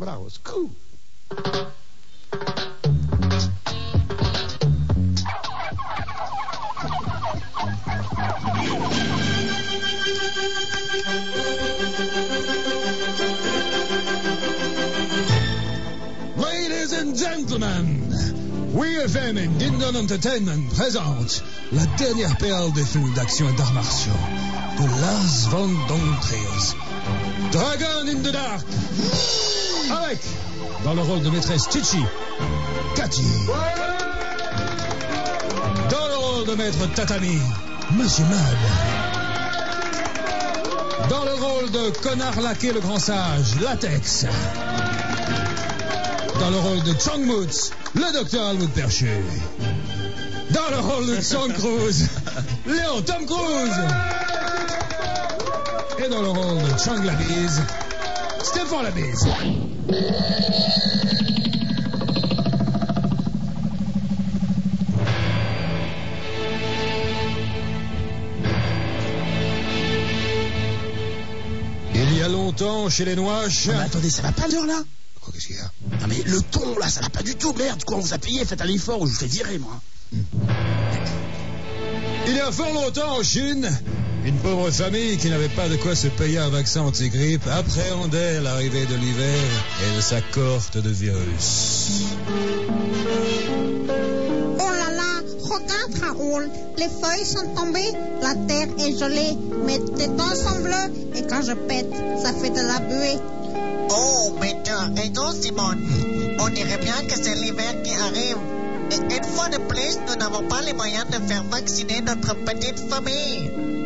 But I was cool. Ladies and gentlemen, WeFM et Dindon Entertainment présente la dernière perle des films d'action et d'arts martiaux de Lars von Trier, Dragon in the Dark, avec, dans le rôle de maîtresse Chichi, Cathy, dans le rôle de maître Tatami, Monsieur Mad, dans le rôle de connard laqué le grand sage, Latex, dans le rôle de Chong Moots, le docteur Helmut Perchu. Dans le rôle de Tom Cruise, Tom Cruise. Et dans le rôle de Chong Labise, Stéphane Labise. Il y a longtemps, chez les Nouaches... Non mais attendez, ça va pas l'heure là? Quoi, qu'est-ce qu'il y a? Non mais le ton là, ça va pas du tout, merde, quoi, on vous a payé, faites un effort ou je vous fais virer moi. Il y a fort longtemps en Chine, une pauvre famille qui n'avait pas de quoi se payer un vaccin anti-grippe appréhendait l'arrivée de l'hiver et de sa cohorte de virus. Oh là là, regarde Raoul, les feuilles sont tombées, la terre est gelée, mes tétons sont bleus et quand je pète, ça fait de la buée. Oh, mais tu as raison, Simone. On dirait bien que c'est l'hiver qui arrive. Et une fois de plus, nous n'avons pas les moyens de faire vacciner notre petite famille.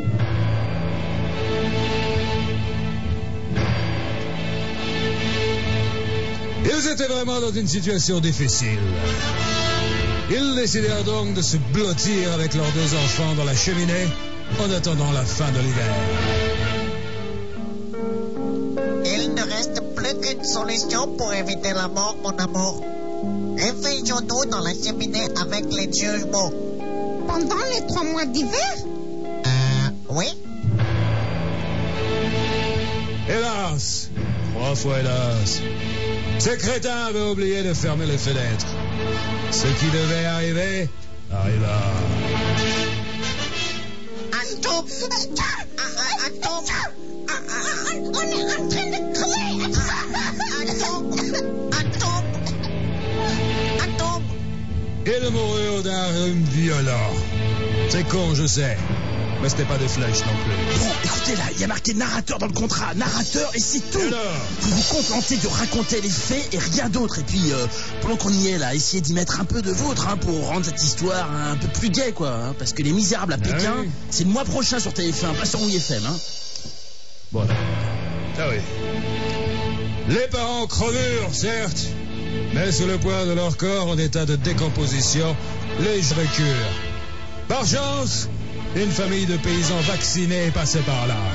Ils étaient vraiment dans une situation difficile. Ils décidèrent donc de se blottir avec leurs 2 enfants dans la cheminée en attendant la fin de l'hiver. Il ne reste plus qu'une solution pour éviter la mort, mon amour. Réfugions-nous dans la cheminée avec les yeux jumeaux. Pendant les 3 mois d'hiver? Oui. Hélas, 3 fois hélas, ces crétins avaient oublié de fermer les fenêtres. Ce qui devait arriver, arriva. Atom! Atom! On est en train de crever! Atom! Ils moururent d'un rhume violent. C'est con, je sais. Mais c'était pas des flèches non plus. Bon, écoutez là, il y a marqué narrateur dans le contrat, narrateur et c'est tout. Vous vous contentez de raconter les faits et rien d'autre. Et puis, pendant qu'on y est là, essayez d'y mettre un peu de vôtre pour rendre cette histoire un peu plus gaie quoi. Parce que Les Misérables à Pékin, oui. c'est le mois prochain sur TF1, pas sur WeFM. Bon, ah oui. Les parents crevurent, certes, mais sous le poids de leur corps en état de décomposition, les recurent. Par chance, une famille de paysans vaccinés passait par là.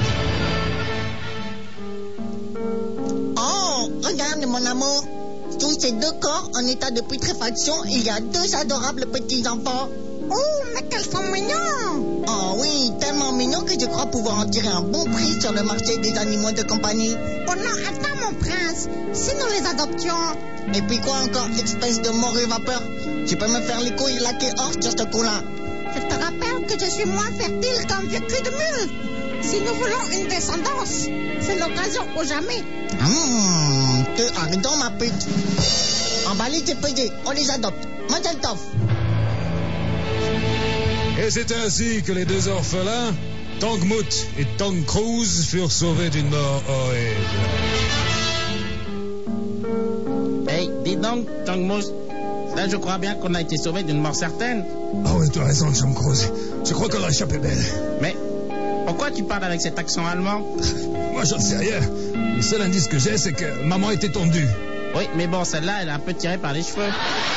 Oh, regarde mon amour. Sous ces 2 corps en état de putréfaction, il y a 2 adorables petits-enfants. Oh, mais qu'elles sont mignons! Oh oui, tellement mignons que je crois pouvoir en tirer un bon prix sur le marché des animaux de compagnie. Oh non, attends mon prince, si nous les adoptions... Et puis quoi encore, espèce de morue vapeur? Tu peux me faire les couilles laquées hors sur ce coup-là. Je te rappelle que je suis moins fertile qu'un vieux cul de mule. Si nous voulons une descendance, c'est l'occasion ou jamais. Tu as raison, ma pute. Emballé, c'est pesé, on les adopte. Mazel tov. Et c'est ainsi que les 2 orphelins, Tangmut et Tom Cruise, furent sauvés d'une mort horrible. Hey, dis donc, Tangmous, là je crois bien qu'on a été sauvés d'une mort certaine. Ah oui, tu as raison, Tom Cruise. Je crois qu'on a échappé belle. Mais pourquoi tu parles avec cet accent allemand? Moi, j'en sais rien. Le seul indice que j'ai, c'est que maman était tondue. Oui, mais bon, celle-là, elle est un peu tirée par les cheveux.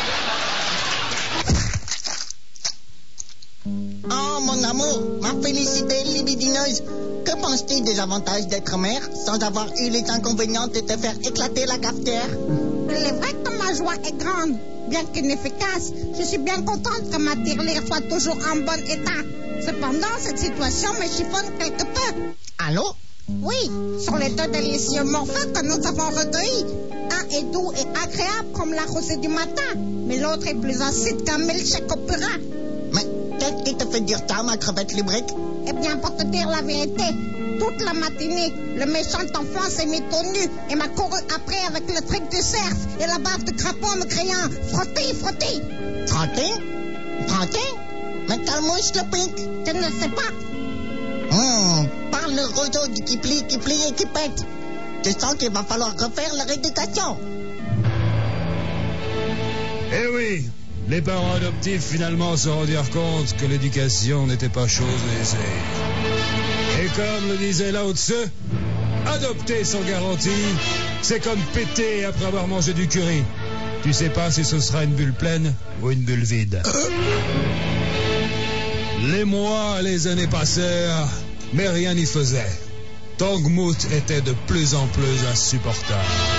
Oh, mon amour, ma félicité libidineuse. Que penses-tu des avantages d'être mère sans avoir eu les inconvénients de te faire éclater la cafetière? Il est vrai que ma joie est grande. Bien qu'inefficace, je suis bien contente que ma tirelire soit toujours en bon état. Cependant, cette situation me chiffonne quelque peu. Allô? Oui, sur les 2 délicieux morceaux que nous avons recueillis. l'un est doux et agréable comme la rosée du matin, mais l'autre est plus acide qu'un milkshake au purin. Mais qu'est-ce qui te fait dire ça, ma crevette lubrique? Eh bien, pour te dire la vérité, toute la matinée, le méchant enfant s'est mis au nu et m'a couru après avec le truc du cerf et la barbe de crapaud me criant « Frottez, frottez !» Frotter? Frotter? Mais quelle mouche le pique? Je ne sais pas. Par le roseau qui plie et qui pète. Je sens qu'il va falloir refaire la rééducation. Eh oui, les parents adoptifs finalement se rendirent compte que l'éducation n'était pas chose aisée. Et comme le disait Lao Tzu, adopter sans garantie, c'est comme péter après avoir mangé du curry. Tu sais pas si ce sera une bulle pleine ou une bulle vide. Les mois, les années passèrent, mais rien n'y faisait. Tangmout était de plus en plus insupportable.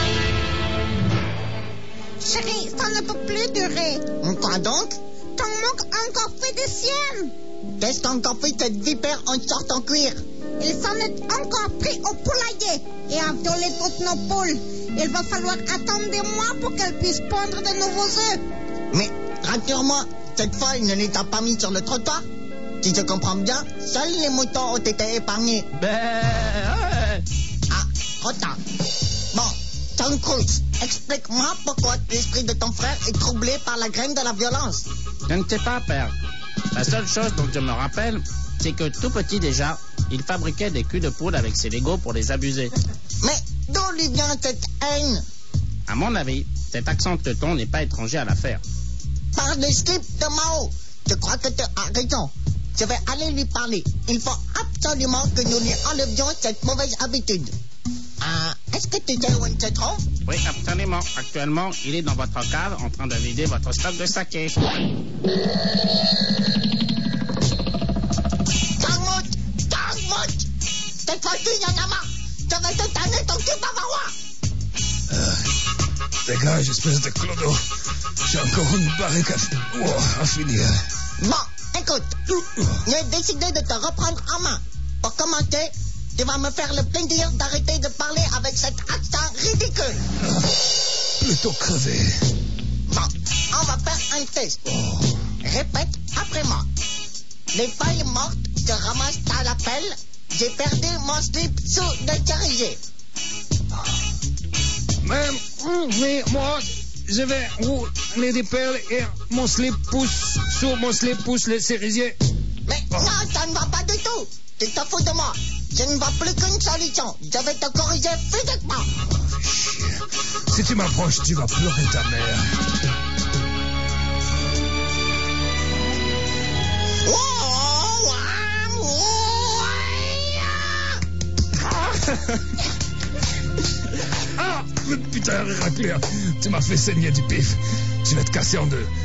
Chérie, ça ne peut plus durer. Quoi donc? Tangmout a encore fait des siennes. Qu'est-ce qu'encore fait cette vipère en short en cuir? Il s'en est encore pris au poulailler et a violé toutes nos poules. Il va falloir attendre des mois pour qu'elle puisse pondre de nouveaux œufs. Mais rassure-moi, cette fois, il ne les a pas mis sur le trottoir. Si je comprends bien, seuls les moutons ont été épargnés. Ah, trop tard. Bon, Tom Cruise, explique-moi pourquoi l'esprit de ton frère est troublé par la graine de la violence. Je ne sais pas, père. La seule chose dont je me rappelle, c'est que tout petit déjà, il fabriquait des culs de poule avec ses Legos pour les abuser. Mais d'où lui vient cette haine? À mon avis, cet accent teuton n'est pas étranger à l'affaire. Par le slip de Mao. Je crois que tu as raison. Je vais aller lui parler. Il faut absolument que nous lui enlevions cette mauvaise habitude. Est-ce que tu sais où il se trouve? Oui, absolument. Actuellement, il est dans votre cave en train de vider votre stock de saké. Tangmout! Cette fois-ci, il y en a marre. Je vais te tanner ton cul bavarois. Dégage, espèce de clodo. J'ai encore une barrique à finir. Bon, écoute. J'ai décidé de te reprendre en main. Pour commencer, tu vas me faire le plaisir d'arrêter de parler avec cet accent ridicule. Plutôt crevé. Bon, on va faire un test. Répète après moi. Les feuilles mortes se ramassent à la pelle. J'ai perdu mon slip sous le cerisier. Mais moi, je vais rouler des perles et mon slip pousse, sur mon slip pousse les cerisiers. Mais non, ça ne va pas du tout. Tu te fous de moi. Je ne vois plus qu'une solution. Je vais te corriger physiquement. Si tu m'approches, tu vas pleurer ta mère. Ah, putain, Héraclère, tu m'as fait saigner du pif. Tu vas te casser en deux.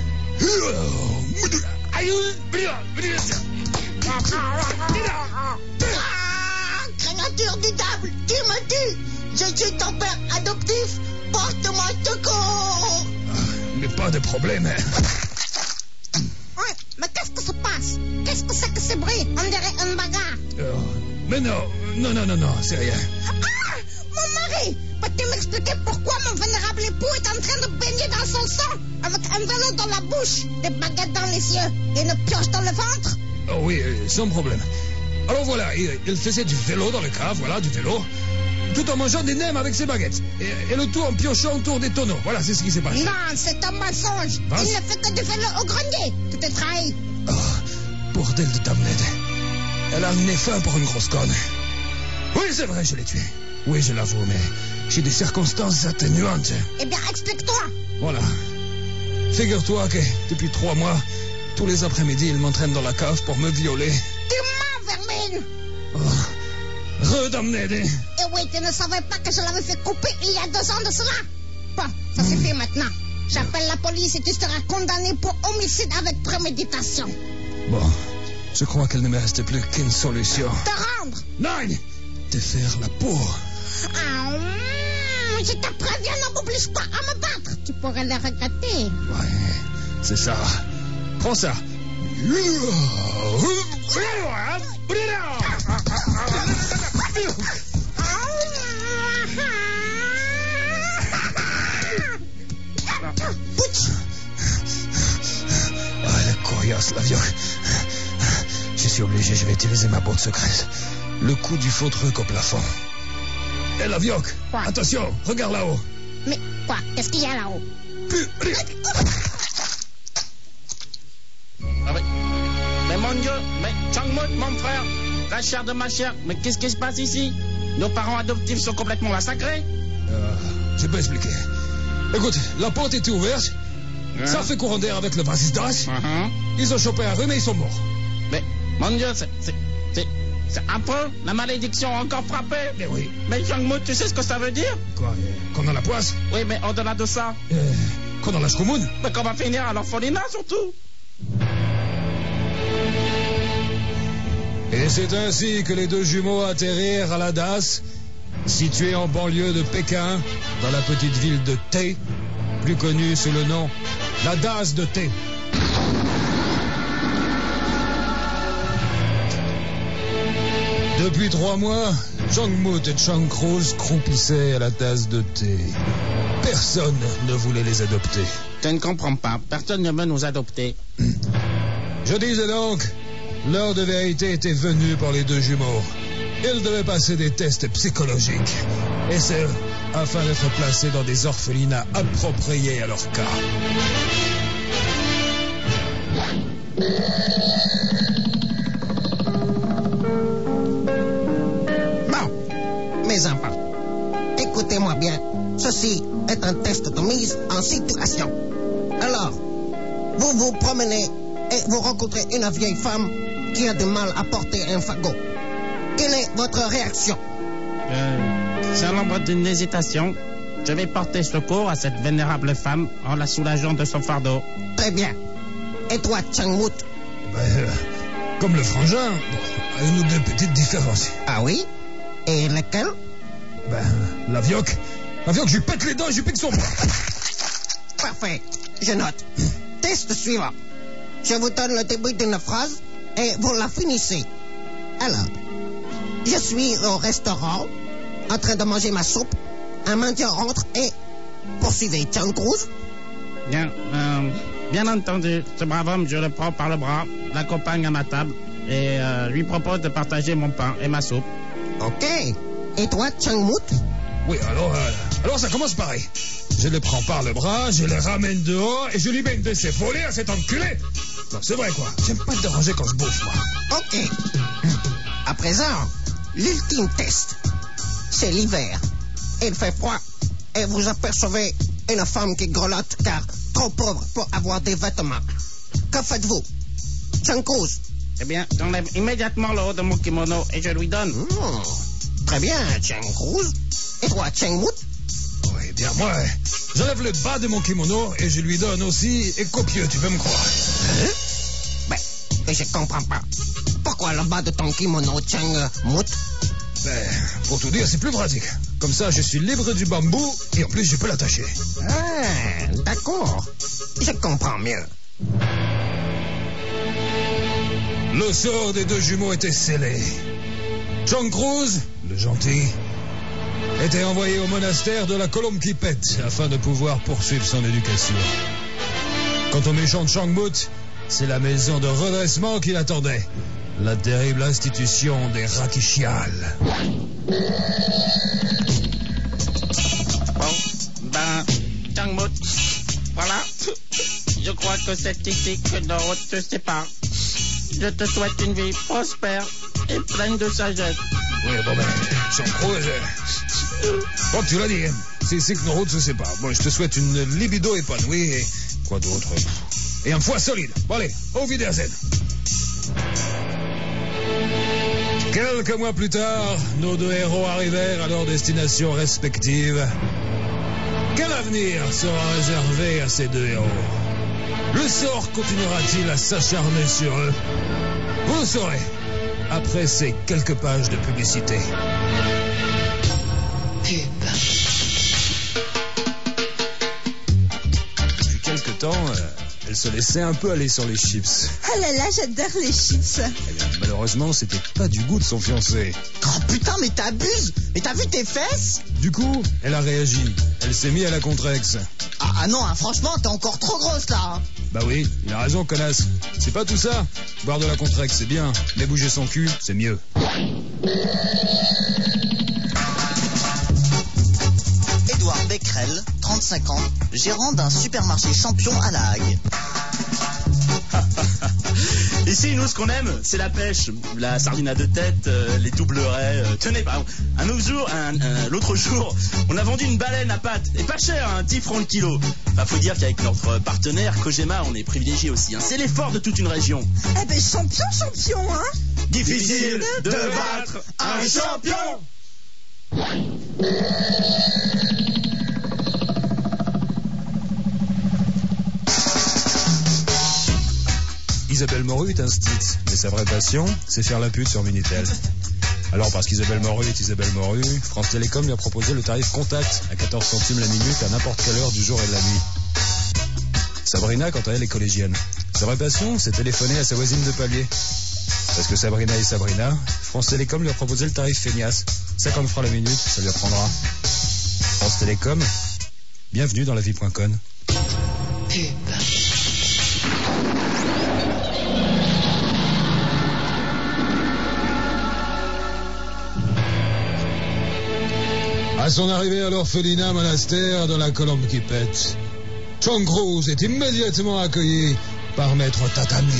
Créature du diable, tu me tues. Je suis ton père adoptif. Porte-moi secours. Mais pas de problème. Ouais, mais qu'est-ce que se passe? Qu'est-ce que c'est que ces bruits? On dirait une bagarre. Mais non, c'est rien. Ah! Mon mari! Peux-tu m'expliquer pourquoi mon vénérable époux est en train de baigner dans son sang avec un vélo dans la bouche, des baguettes dans les yeux et une pioche dans le ventre? Oh oui, sans problème. Alors voilà, il faisait du vélo dans le cave, voilà, du vélo, tout en mangeant des nems avec ses baguettes. Et le tout en piochant autour des tonneaux. Voilà, c'est ce qui s'est passé. Non, c'est un mensonge. Il ne fait que du vélo au grenier. Tu t'es trahi. Oh, bordel de Tamned. Elle a un nez fin pour une grosse conne. Oui, c'est vrai, je l'ai tuée. Oui, je l'avoue, mais j'ai des circonstances atténuantes. Eh bien, explique-toi. Voilà. Figure-toi que depuis 3 mois, tous les après-midi, il m'entraîne dans la cave pour me violer. Tu mens, vermine. Oh, redamned. Et oui, tu ne savais pas que je l'avais fait couper il y a 2 ans de cela. Bon, ça suffit maintenant. J'appelle la police et tu seras condamné pour homicide avec préméditation. Bon, je crois qu'il ne me reste plus qu'une solution. Te rendre. Non, te faire la peau. Je te préviens, ne m'oblige pas à me battre. Tu pourrais le regretter. Ouais, c'est ça. Prends ça. Lavioc. Je suis obligé, je vais utiliser ma botte secrète. Le coup du faux truc au plafond. Hé, Lavioc, attention, regarde là-haut. Mais quoi? Qu'est-ce qu'il y a là-haut? Plus rien. Ah mais mon Dieu, mais Changmut, mon frère, la chair de ma chair, mais qu'est-ce qui se passe ici? Nos parents adoptifs sont complètement massacrés. Je peux expliquer. Écoute, la porte était ouverte. Ça fait courant d'air avec le vasistas. Ils ont chopé un rhume et ils sont morts. Mais, mon Dieu, c'est affreux. La malédiction a encore frappé. Mais oui. Mais Changmut, tu sais ce que ça veut dire? Quoi? Qu'on a la poisse? Oui, mais au-delà de ça. Qu'on a la schkoumoun? Mais qu'on va finir à l'orphelinat, surtout. Et c'est ainsi que les deux jumeaux atterrirent à la DAS, située en banlieue de Pékin, dans la petite ville de T, plus connue sous le nom la DAS de T. Depuis 3 mois, Changmut et Changcruz croupissaient à la tasse de thé. Personne ne voulait les adopter. Je ne comprends pas. Personne ne veut nous adopter. Je disais donc, l'heure de vérité était venue pour les deux jumeaux. Ils devaient passer des tests psychologiques. Et ce, afin d'être placés dans des orphelinats appropriés à leur cas. Mes enfants, écoutez-moi bien. Ceci est un test de mise en situation. Alors, vous vous promenez et vous rencontrez une vieille femme qui a du mal à porter un fagot. Quelle est votre réaction? Sans l'ombre d'une hésitation, je vais porter secours à cette vénérable femme en la soulageant de son fardeau. Très bien. Et toi, Changmut? Comme le frangin, une ou deux petites différences. Ah oui? Et lesquelles? Lavioc, je lui pète les dents et je lui pique son bras. Parfait, je note. Test suivant. Je vous donne le début d'une phrase et vous la finissez. Alors, je suis au restaurant, en train de manger ma soupe. Un mendiant rentre et... Poursuivez, Changcruz. Bien entendu, ce brave homme, je le prends par le bras, l'accompagne à ma table et lui propose de partager mon pain et ma soupe. Ok. Et toi, Changmut? Oui, alors ça commence pareil. Je le prends par le bras, je le ramène dehors et je lui mets une de ses volées à cet enculé. Non, c'est vrai quoi. J'aime pas te déranger quand je bouffe, moi. Ok. À présent, l'ultime test. C'est l'hiver. Il fait froid et vous apercevez une femme qui grelotte car trop pauvre pour avoir des vêtements. Que faites-vous? Changcruz? Eh bien, j'enlève immédiatement le haut de mon kimono et je lui donne. Très bien, Changcruz. Et toi, Changmut? Oui, bien, moi, j'enlève le bas de mon kimono et je lui donne aussi, et copieux, tu peux me croire. Je comprends pas. Pourquoi le bas de ton kimono, Changmut? Pour tout dire, c'est plus pratique. Comme ça, je suis libre du bambou et en plus, je peux l'attacher. Ah, d'accord. Je comprends mieux. Le sort des deux jumeaux était scellé. Changcruz, le gentil, était envoyé au monastère de la Colombe qui pète afin de pouvoir poursuivre son éducation. Quant au méchant de Changmut, c'est la maison de redressement qui l'attendait. La terrible institution des Rakichial. Changmut, voilà. Je crois que c'est ici que nos routes se séparent. Je te souhaite une vie prospère et pleine de sagesse. Oui, Changcruz, bon, tu l'as dit, hein. C'est ici que nos routes se séparent. Bon, je te souhaite une libido épanouie et quoi d'autre? Et un foie solide. Bon, allez, au Wiedersehen. Quelques mois plus tard, nos deux héros arrivèrent à leur destination respective. Quel avenir sera réservé à ces deux héros? Le sort continuera-t-il à s'acharner sur eux? Vous le saurez après ces quelques pages de publicité. Depuis quelque temps, elle se laissait un peu aller sur les chips. Oh là là, j'adore les chips. Eh bien, malheureusement, c'était pas du goût de son fiancé. Oh putain, mais t'abuses. Mais t'as vu tes fesses? Du coup, elle a réagi. Elle s'est mise à la contrex. Ah Ah non, hein, franchement, t'es encore trop grosse là. Hein. Bah oui, il a raison, connasse. C'est pas tout ça. Boire de la Contrex, c'est bien, mais bouger son cul, c'est mieux. Édouard Becquerel, 35 ans, gérant d'un supermarché Champion à La Hague. Ici, nous, ce qu'on aime, c'est la pêche. La sardine à deux têtes, les doubles raies. Tenez, par exemple, l'autre jour, on a vendu une baleine à pâte. Et pas cher, 10 francs le kilo. Enfin, faut dire qu'avec notre partenaire, Kojima, on est privilégié aussi. C'est l'effort de toute une région. Eh ben, champion, hein. Difficile de battre un champion. Isabelle Moru est un stitz, mais sa vraie passion, c'est faire la pute sur Minitel. Alors, parce qu'Isabelle Moru est Isabelle Moru, France Télécom lui a proposé le tarif contact à 14 centimes la minute à n'importe quelle heure du jour et de la nuit. Sabrina, quant à elle, est collégienne. Sa vraie passion, c'est téléphoner à sa voisine de palier. Parce que Sabrina est Sabrina, France Télécom lui a proposé le tarif feignasse. 50 francs la minute, ça lui apprendra. France Télécom, bienvenue dans la vie.com. À son arrivée à l'orphelinat monastère de la Colombe qui pète, Tom Cruise est immédiatement accueilli par Maître Tatami.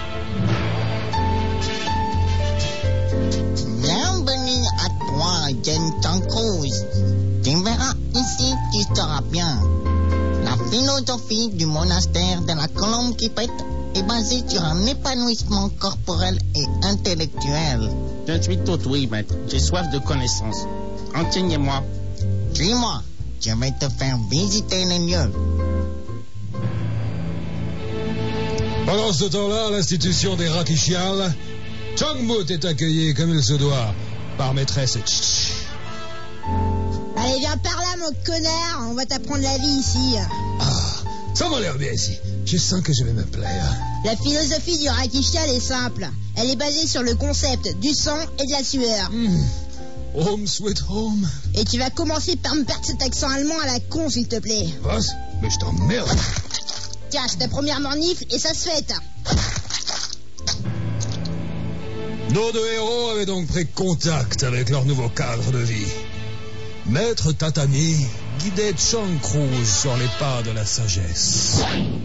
Bienvenue à toi, jeune Tom Cruise. Tu verras ici, tu seras bien. La philosophie du monastère de la Colombe qui pète est basée sur un épanouissement corporel et intellectuel. Je suis tout oui, maître. J'ai soif de connaissances. Enseignez-moi. Suis-moi, je vais te faire visiter les lieux. Pendant ce temps-là, à l'institution des Rakichial, Changmut est accueilli comme il se doit par maîtresse Tch. Allez, viens par là, mon connard. On va t'apprendre la vie ici. Ah, ça m'a l'air bien ici. Je sens que je vais me plaire. La philosophie du Rakichial est simple. Elle est basée sur le concept du sang et de la sueur. Home sweet home. Et tu vas commencer par me perdre cet accent allemand à la con, s'il te plaît. Was? Mais je t'emmerde. Tiens, c'est ta première mornifle et ça se fête. Nos deux héros avaient donc pris contact avec leur nouveau cadre de vie. Maître Tatami guidait Tom Cruise sur les pas de la sagesse.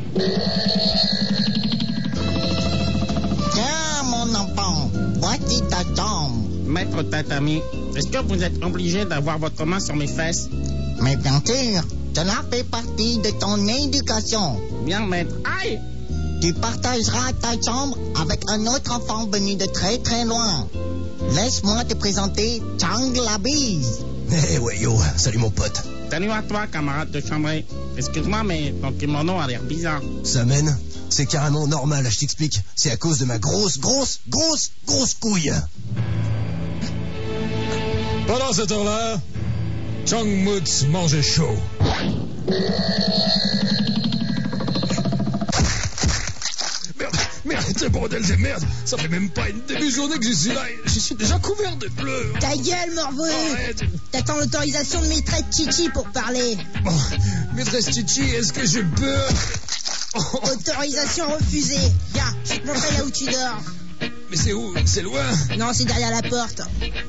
Tiens, mon enfant, voici ta chambre. Maître Tatami, est-ce que vous êtes obligé d'avoir votre main sur mes fesses? Mais bien sûr, cela fait partie de ton éducation. Bien, maître. Aïe! Tu partageras ta chambre avec un autre enfant venu de très très loin. Laisse-moi te présenter Chang la bise. Eh ouais, yo, salut mon pote. Salut à toi, camarade de chambrée. Excuse-moi, mais ton kimono a l'air bizarre. Ça mène, c'est carrément normal, je t'explique. C'est à cause de ma grosse couille. Pendant ce temps-là, Changmut mangeait chaud. Merde, c'est bordel de merde. Ça fait même pas une demi-journée que je suis là et je suis déjà couvert de pleurs. Ta gueule, morveux. Arrête. T'attends l'autorisation de maîtresse Chichi pour parler. Bon, maîtresse Chichi, est-ce que je peux... Autorisation refusée. Viens, je vais te montrer là où tu dors. Mais c'est où? C'est loin? Non, c'est derrière la porte.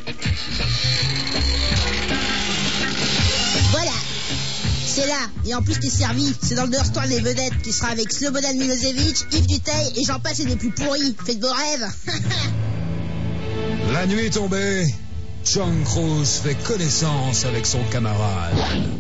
Voilà. C'est là. Et en plus, t'es servi. C'est dans le dortoir des vedettes. Tu seras avec Slobodan Milosevic, Yves Duteil et j'en passe et des plus pourris. Faites vos rêves. La nuit tombée, Tom Cruise fait connaissance avec son camarade.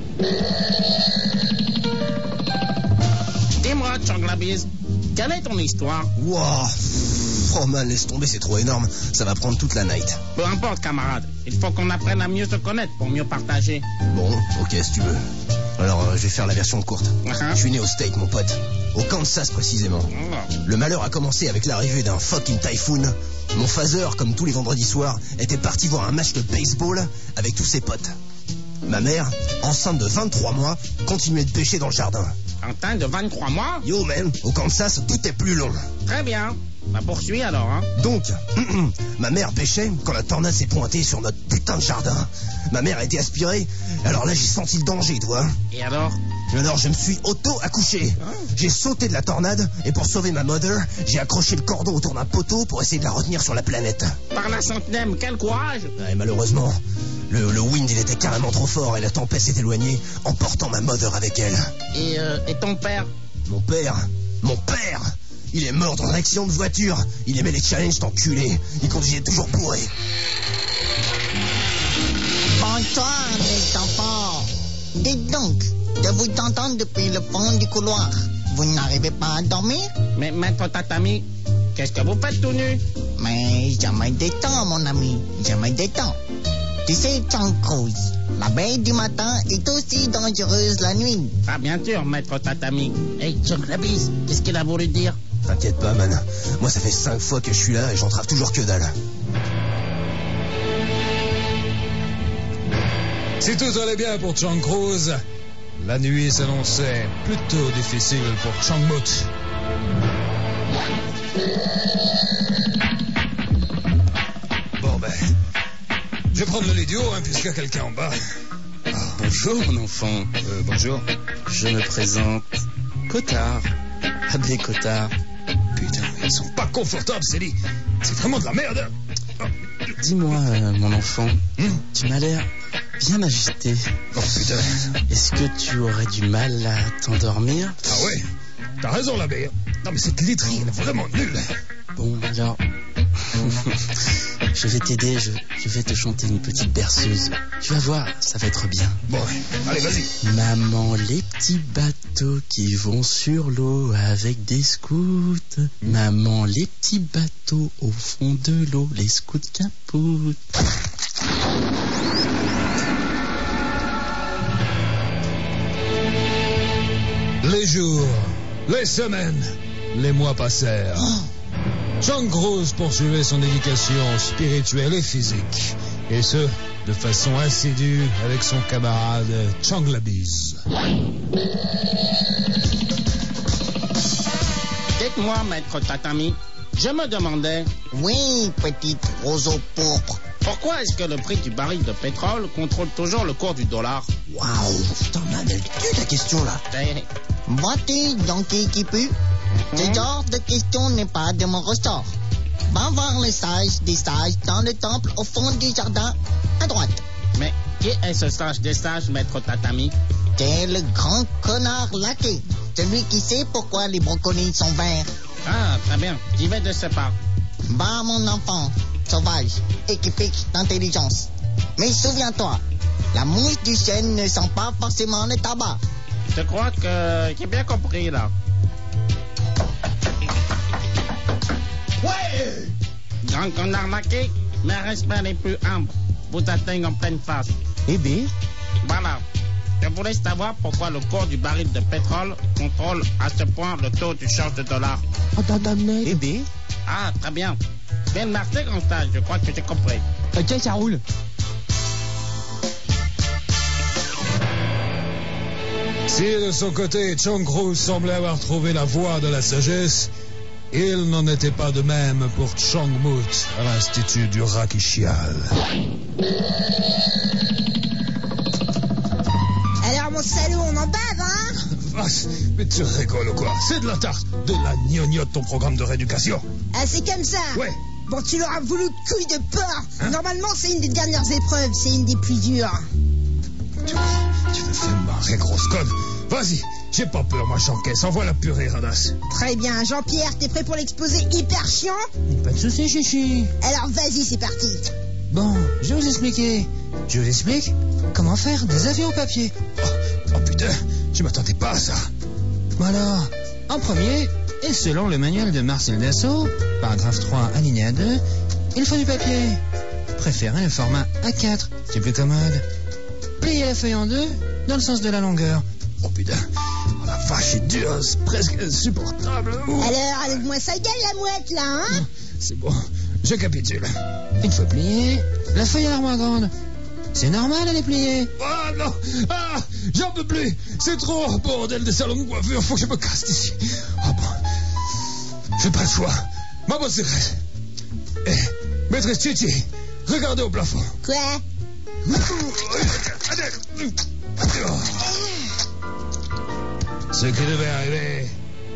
Dis-moi, Chang la bise, quelle est ton histoire? Wow. Oh man, laisse tomber, c'est trop énorme. Ça va prendre toute la night. Peu importe, camarade. Il faut qu'on apprenne à mieux se connaître pour mieux partager. Bon, ok, si tu veux. Alors, je vais faire la version courte. Uh-huh. Je suis né au State, mon pote. Au Kansas, précisément. Oh. Le malheur a commencé avec l'arrivée d'un fucking typhoon. Mon phaser, comme tous les vendredis soirs, était parti voir un match de baseball avec tous ses potes. Ma mère, enceinte de 23 mois, continuait de pêcher dans le jardin. Enceinte de 23 mois? Yo, man, au Kansas, tout est plus long. Très bien. Bah poursuis alors, hein. Donc, ma mère pêchait quand la tornade s'est pointée sur notre putain de jardin. Ma mère a été aspirée, alors là j'ai senti le danger, toi. Et alors? Alors je me suis auto-accouché. J'ai sauté de la tornade et pour sauver ma mother, j'ai accroché le cordon autour d'un poteau pour essayer de la retenir sur la planète. Par la centième, quel courage! Et malheureusement, le wind il était carrément trop fort et la tempête s'est éloignée, emportant ma mother avec elle. Et ton père? Mon père, il est mort dans un accident de voiture. Il aimait les challenges, d'enculé. Il conduisait toujours bourré. Bonsoir, les enfants. Dites donc, je vous entends depuis le fond du couloir. Vous n'arrivez pas à dormir? Mais maître Tatami, qu'est-ce que vous faites tout nu? Mais jamais des temps, mon ami. Jamais des temps. Tu sais, Tom Cruise, la veille du matin est aussi dangereuse la nuit. Ah, bien sûr, maître Tatami. Hey, Chuck Labis, qu'est-ce qu'il a voulu dire? T'inquiète pas, man. Moi, ça fait 5 fois que je suis là et j'entrave toujours que dalle. Si tout allait bien pour Chang Cruise, la nuit s'annonçait plutôt difficile pour Changmut. Bon ben, je vais prendre le lit du haut, puisqu'il y a quelqu'un en bas. Bonjour, mon enfant. Bonjour. Je me présente Cotard. Abbé Cotard. Putain, ils sont pas confortables, ces lits. C'est vraiment de la merde. Oh. Dis-moi, mon enfant, tu m'as l'air bien agité. Oh putain. Est-ce que tu aurais du mal à t'endormir? Ah ouais, t'as raison, l'abbé. Non mais cette literie, elle est vraiment nulle. Bon, alors... je vais t'aider, je vais te chanter une petite berceuse. Tu vas voir, ça va être bien. Bon, allez, vas-y. Maman, les petits bateaux qui vont sur l'eau avec des scouts. Maman, les petits bateaux au fond de l'eau, les scouts capotent. Les jours, les semaines, les mois passèrent. Chang Cruise poursuivait son éducation spirituelle et physique, et ce, de façon assidue avec son camarade Chang Labis. Dites-moi, maître Tatami, je me demandais... Oui, petit roseau pourpre. Pourquoi est-ce que le prix du baril de pétrole contrôle toujours le cours du dollar? Waouh, putain, man, elle tue ta question, là. Vois-tu, donkey qui pue? Ce genre de question n'est pas de mon ressort. Va voir le sage des sages dans le temple au fond du jardin, à droite. Mais qui est ce sage des sages, maître Tatami? C'est le grand connard laqué. Celui qui sait pourquoi les brocolis sont verts. Ah, très bien. J'y vais de ce pas. Va, mon enfant, sauvage, équipé d'intelligence. Mais souviens-toi, la mouche du chêne ne sent pas forcément le tabac. Je crois que j'ai bien compris, là. Ouais! Grand connard laqué, mes respects les plus humbles vous atteignent en pleine face. Eh bien, Voilà. Je voulais savoir pourquoi le cours du baril de pétrole contrôle à ce point le taux du change de dollar. eh bien. Ah, très bien. Bien merci, grand stage. Je crois que j'ai compris. Ok, ça roule. Si de son côté, Chang Cruise semblait avoir trouvé la voie de la sagesse, il n'en était pas de même pour Changmut à l'Institut du rat qui chiale. Alors, mon salaud, on en bave, hein? Vache, mais tu rigoles ou quoi? C'est de la tarte, de la gnognotte ton programme de rééducation. Ah, c'est comme ça? Ouais. Bon, tu l'auras voulu couille de porc. Hein? Normalement, c'est une des dernières épreuves, c'est une des plus dures. Tu me fais marrer, grosse conne. Vas-y, j'ai pas peur, moi, j'encaisse. Envoie la purée, radasse. Très bien, Jean-Pierre, t'es prêt pour l'exposé hyper chiant? Pas de soucis, chichi. Alors, vas-y, c'est parti. Bon, je vais vous expliquer. Je vous explique comment faire des avions papier. Oh putain, je m'attendais pas à ça. Voilà. En premier, et selon le manuel de Marcel Dassault, paragraphe 3, alinéa 2, il faut du papier. Préférez le format A4, c'est plus commode. Pliez la feuille en deux, dans le sens de la longueur. Oh putain, oh, la vache est dure, c'est presque insupportable. Ouh. Alors, allez-moi sa gueule, la mouette, là, hein? C'est bon, je capitule. Une fois pliée, la feuille a l'air moins grande. C'est normal, elle est pliée. Ah non, ah, j'en peux plus. C'est trop, bordel de salon de coiffure, faut que je me casse d'ici. Ah bon, j'ai pas le choix. Ma bonne secrète. Eh, maîtresse Chichi, regardez au plafond. Quoi? Ce qui devait arriver...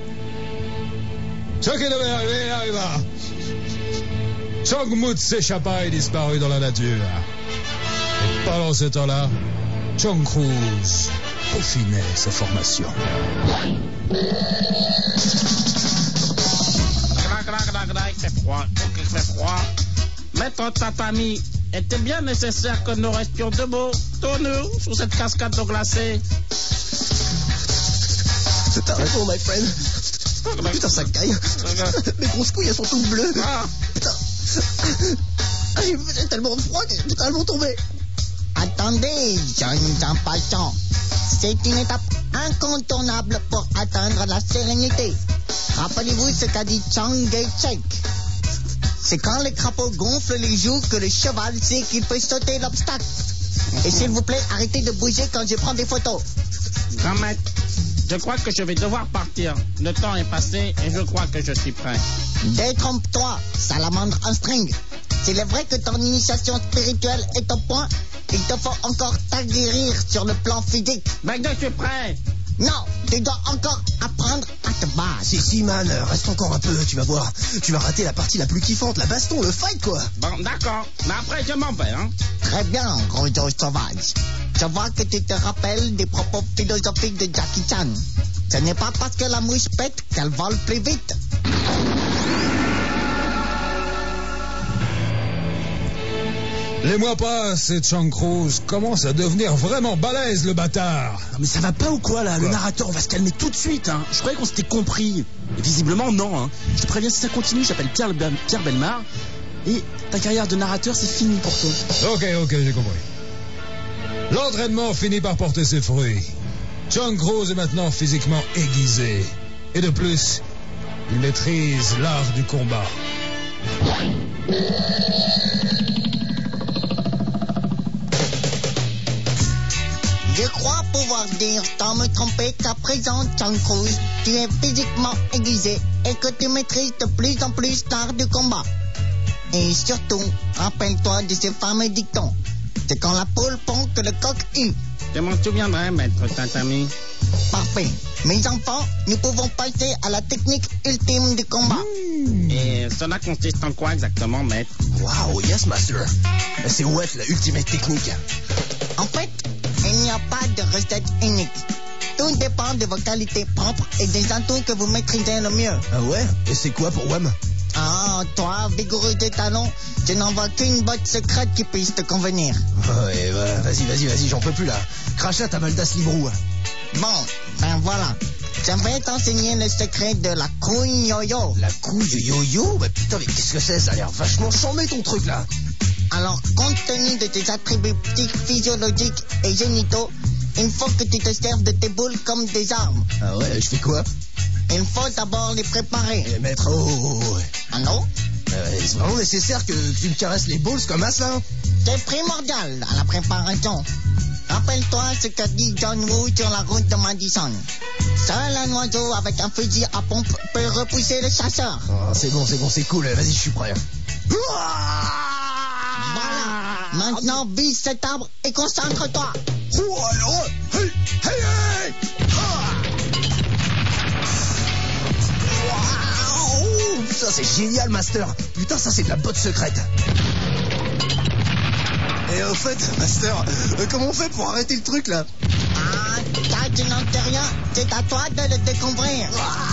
Ce qui devait arriver arriva. Chongmut s'échappa et disparut dans la nature. Et pendant ce temps-là, Chong Cruise peaufinait sa formation. Il fait froid. Maître Tatami, était bien nécessaire que nous restions debout, tous nous, sous cette cascade d'eau glacée. T'as raison, my friend. Putain, ça caille. Mes grosses couilles, elles sont toutes bleues. Putain. J'ai tellement froid que j'ai totalement tombé. Attendez, jeunes impatients. C'est une étape incontournable pour atteindre la sérénité. Rappelez-vous ce qu'a dit Chiang Kai-shek. C'est quand le crapaud gonfle les joues que le cheval sait qu'il peut sauter l'obstacle. Et s'il vous plaît, arrêtez de bouger quand je prends des photos. Grand maître, je crois que je vais devoir partir. Le temps est passé et je crois que je suis prêt. Détrompe-toi, salamandre en string. S'il est vrai que ton initiation spirituelle est au point, il te faut encore t'aguerrir sur le plan physique. Ben, je suis prêt. Non, tu dois encore apprendre à te battre. Si, man, reste encore un peu, tu vas voir. Tu vas rater la partie la plus kiffante, la baston, le fight, quoi. Bon, d'accord, mais après je m'en vais, hein. Très bien, gros os sauvage. Je vois que tu te rappelles des propos philosophiques de Jackie Chan. Ce n'est pas parce que la mouche pète qu'elle vole plus vite. Les mois passent et Chong Cruise commence à devenir vraiment balèze, le bâtard. Non, mais ça va pas ou quoi, là? Quoi? Le narrateur, on va se calmer tout de suite, hein. Je croyais qu'on s'était compris. Et visiblement, non, hein. Je te préviens, si ça continue, j'appelle Pierre Bellemare. Et ta carrière de narrateur, c'est fini pour toi. Ok, j'ai compris. L'entraînement finit par porter ses fruits. Chong Cruise est maintenant physiquement aiguisé. Et de plus, il maîtrise l'art du combat. Je crois pouvoir dire, sans me tromper, qu'à présent, Chong Cruise, tu es physiquement aiguisé et que tu maîtrises de plus en plus l'art du combat. Et surtout, rappelle-toi de ce fameux dicton. C'est quand la poule pond que le coq hue. Je m'en souviendrai, maître Tatami. Parfait. Mes enfants, nous pouvons passer à la technique ultime du combat. Et cela consiste en quoi exactement, maître? Wow, yes, master. C'est what, la ultimate technique? En fait, il n'y a pas de recette unique. Tout dépend de vos qualités propres et des atouts que vous maîtrisez le mieux. Ah ouais? Et c'est quoi pour WAM? Ah, toi, vigoureux des talons, je n'en vois qu'une botte secrète qui puisse te convenir. Ouais, voilà, vas-y, j'en peux plus là. Crachat ta Valdas Librou. Bon, ben voilà. J'aimerais t'enseigner le secret de la couille yo-yo. La couille yo-yo? Bah putain, mais qu'est-ce que c'est? Ça a l'air vachement chambé ton truc là. Alors, compte tenu de tes attributs physiologiques et génitaux, il faut que tu te serves de tes boules comme des armes. Ah ouais, je fais quoi? Il faut d'abord les préparer. Eh, maître, oh. Allô? C'est vraiment nécessaire que tu me caresses les balls comme ça là? C'est primordial à la préparation. Rappelle-toi ce qu'a dit John Woo sur la route de Madison. Seul un oiseau avec un fusil à pompe peut repousser le chasseur. Oh, c'est bon, c'est cool. Vas-y, je suis prêt. Voilà. Maintenant, vise cet arbre et concentre-toi. Putain, c'est génial, master. Putain, ça c'est de la botte secrète. Et au fait, master, comment on fait pour arrêter le truc là? Ah, ça tu n'en sais rien. C'est à toi de le découvrir.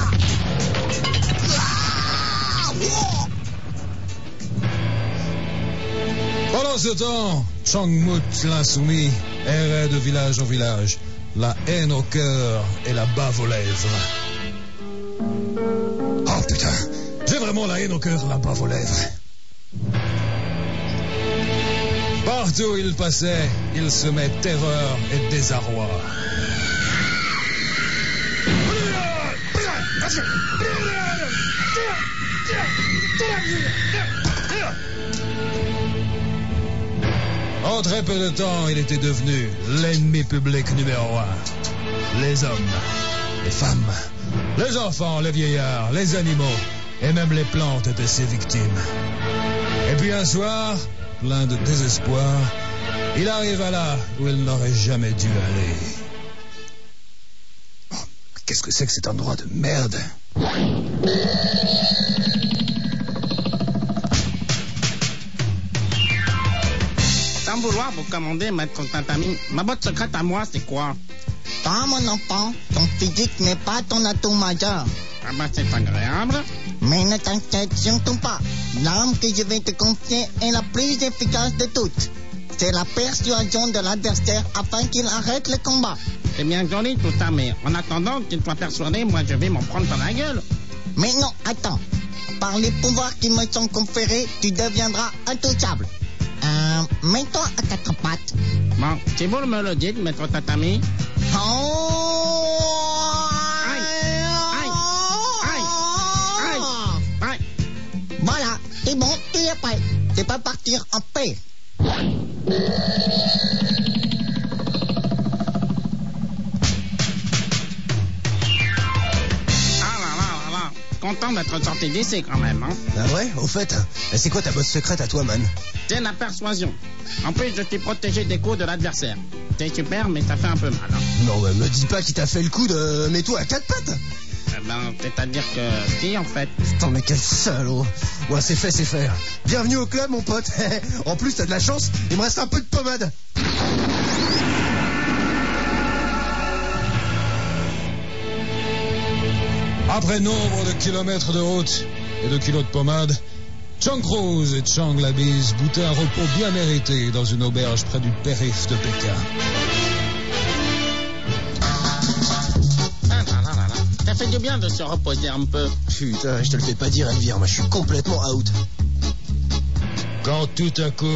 Pendant ce temps, Chongmut, l'insoumis, errait de village en village, la haine au cœur et la bave aux lèvres. Oh putain, j'ai vraiment la haine au cœur et la bave aux lèvres. Partout où il passait, il semait terreur et désarroi. En très peu de temps, il était devenu l'ennemi public numéro 1. Les hommes, les femmes, les enfants, les vieillards, les animaux et même les plantes étaient ses victimes. Et puis un soir, plein de désespoir, il arriva là où il n'aurait jamais dû aller. qu'est-ce que c'est que cet endroit de merde? Sans vouloir vous commander, maître Tatami, ma botte secrète à moi, c'est quoi? Toi, mon enfant, ton physique n'est pas ton atout majeur. Ah bah c'est agréable. Mais ne t'inquiète surtout pas. L'arme que je vais te confier est la plus efficace de toutes. C'est la persuasion de l'adversaire afin qu'il arrête le combat. C'est bien joli tout ça, mais en attendant qu'il soit persuadé, moi je vais m'en prendre dans la gueule. Mais non, attends. Par les pouvoirs qui me sont conférés, tu deviendras intouchable. Mets-toi à quatre pattes. Bon, si vous me le dites, maître Tatami. Voilà, c'est bon, tu es prêt. Tu peux partir en paix. Content d'être sorti d'ici quand même, hein. Ah ouais, au fait, c'est quoi ta botte secrète à toi, man? C'est la persuasion. En plus, je suis protégé des coups de l'adversaire. C'est super, mais ça fait un peu mal, hein. Non, mais me dis pas qu'il t'a fait le coup de mets-toi à quatre pattes. C'est-à-dire que si, en fait. Putain, mais quel salaud. Ouais, c'est fait, c'est fait. Bienvenue au club, mon pote. En plus, t'as de la chance, il me reste un peu de pommade. Après nombre de kilomètres de route et de kilos de pommade, Chang Cruz et Chang la Bise goûtaient un repos bien mérité dans une auberge près du périph' de Pékin. Ça fait du bien de se reposer un peu. Putain, je te le fais pas dire, Elvire, moi je suis complètement out. Quand tout à coup...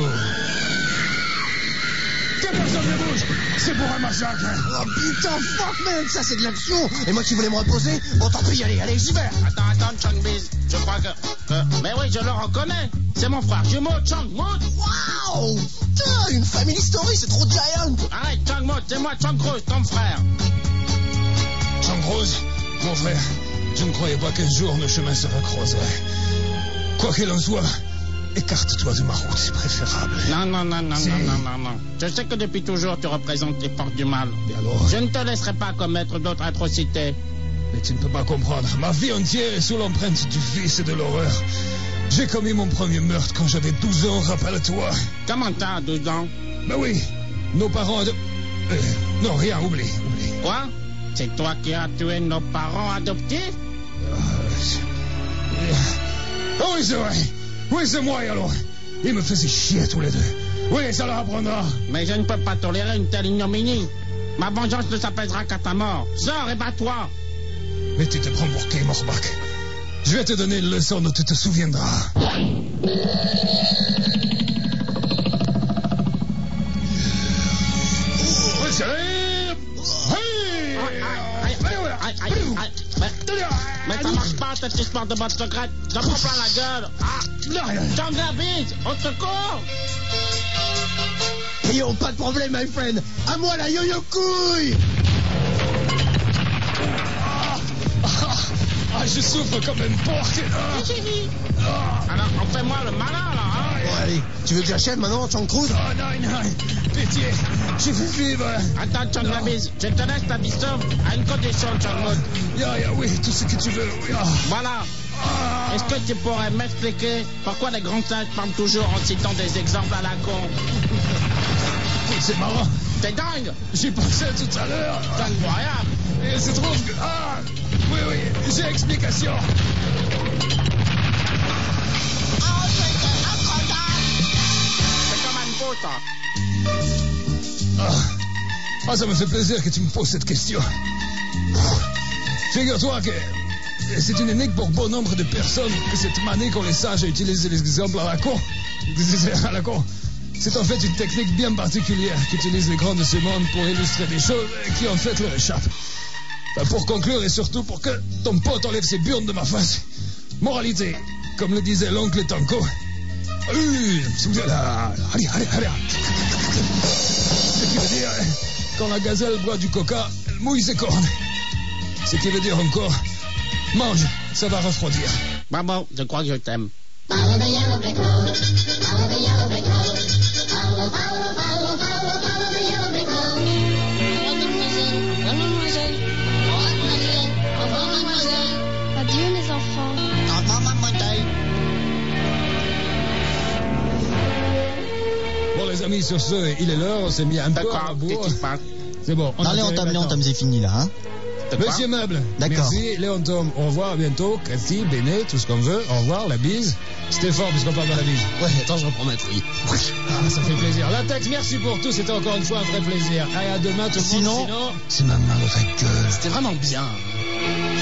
Que personne ne bouge! C'est pour un massacre! Oh putain, fuck man, ça c'est de l'action! Et moi qui voulais me reposer, bon tant pis, allez, j'y vais! Attends, Chang Biz, je crois que... Mais oui, je le reconnais! C'est mon frère jumeau, Chang Moot! Waouh! Putain, une family story, c'est trop giant! Arrête, Chang Moot, c'est moi, Chang Cruz, ton frère! Chang Cruz, mon frère, je ne croyais pas qu'un jour nos chemins se recroiseraient. Quoi qu'il en soit... Écarte-toi de ma route, c'est préférable. Non. Je sais que depuis toujours tu représentes les forces du mal. Et alors? Je ne te laisserai pas commettre d'autres atrocités. Mais tu ne peux pas comprendre. Ma vie entière est sous l'empreinte du vice et de l'horreur. J'ai commis mon premier meurtre quand j'avais 12 ans, rappelle-toi. Comment t'as, 12 ans? Ben oui, nos parents... non, rien, oublie. Quoi? C'est toi qui as tué nos parents adoptifs? Oui, c'est vrai. Oui, c'est moi, alors. Ils me faisaient chier tous les deux. Oui, ça leur apprendra. Mais je ne peux pas tolérer une telle ignominie. Ma vengeance ne s'apaisera qu'à ta mort. Sors et bats-toi. Mais tu te prends pour qui, Morbach? Je vais te donner une leçon dont tu te souviendras. Mais ça marche pas cette histoire de botte secrète. J'en prends plein la gueule. Chang la Bise, au secours. Yo, pas de problème, my friend. À moi la yo-yo couille. Je souffre comme une porte. Alors, on fait moi le malin, là, hein? Bon, allez, tu veux que j'achète maintenant, Chang Cruz? Non, pitié, je veux vivre. Attends, Chang la Bise, je te laisse ta mission à une condition, Chang Moot. Oui, tout ce que tu veux, oui. Voilà. Est-ce que tu pourrais m'expliquer pourquoi les grands sages parlent toujours en citant des exemples à la con? C'est marrant. C'est dingue. J'y pensais tout à l'heure. C'est incroyable. Et se trouve que... oui, j'ai explication. C'est comme un pote. Ça me fait plaisir que tu me poses cette question. Figure-toi que c'est une énigme pour bon nombre de personnes que cette manie qu'ont les sages à utiliser les exemples à la con. C'est en fait une technique bien particulière qu'utilisent les grands de ce monde pour illustrer des choses qui en fait leur échappent. Pour conclure et surtout pour que ton pote enlève ses burnes de ma face. Moralité, comme le disait l'oncle Tanko. Allez. Ce qui veut dire, quand la gazelle boit du coca, elle mouille ses cornes. Ce qui veut dire encore, mange, ça va refroidir. Bon, je crois que je t'aime. Follow the yellow brick road. Follow the yellow brick road. Follow the yellow brick road. Mademoiselle, amis, sur ce, il est l'heure, on s'est mis un peu à D'accord, bout. qu'est-ce qui se passe? C'est bon. Non, Léon Tom, c'est fini là, hein. Monsieur Meuble, D'accord. merci. Léon Tom, au revoir, à bientôt. Cathy, Béné, tout ce qu'on veut. Au revoir, la bise. C'était fort puisqu'on parle de la bise. Ouais, attends, je reprends ma trouille. Ah, ça fait plaisir. Latex, merci pour tout. C'était encore une fois un vrai plaisir. Allez, à demain, tout le monde. Sinon, C'est ma main dans ta gueule. C'était vraiment bien.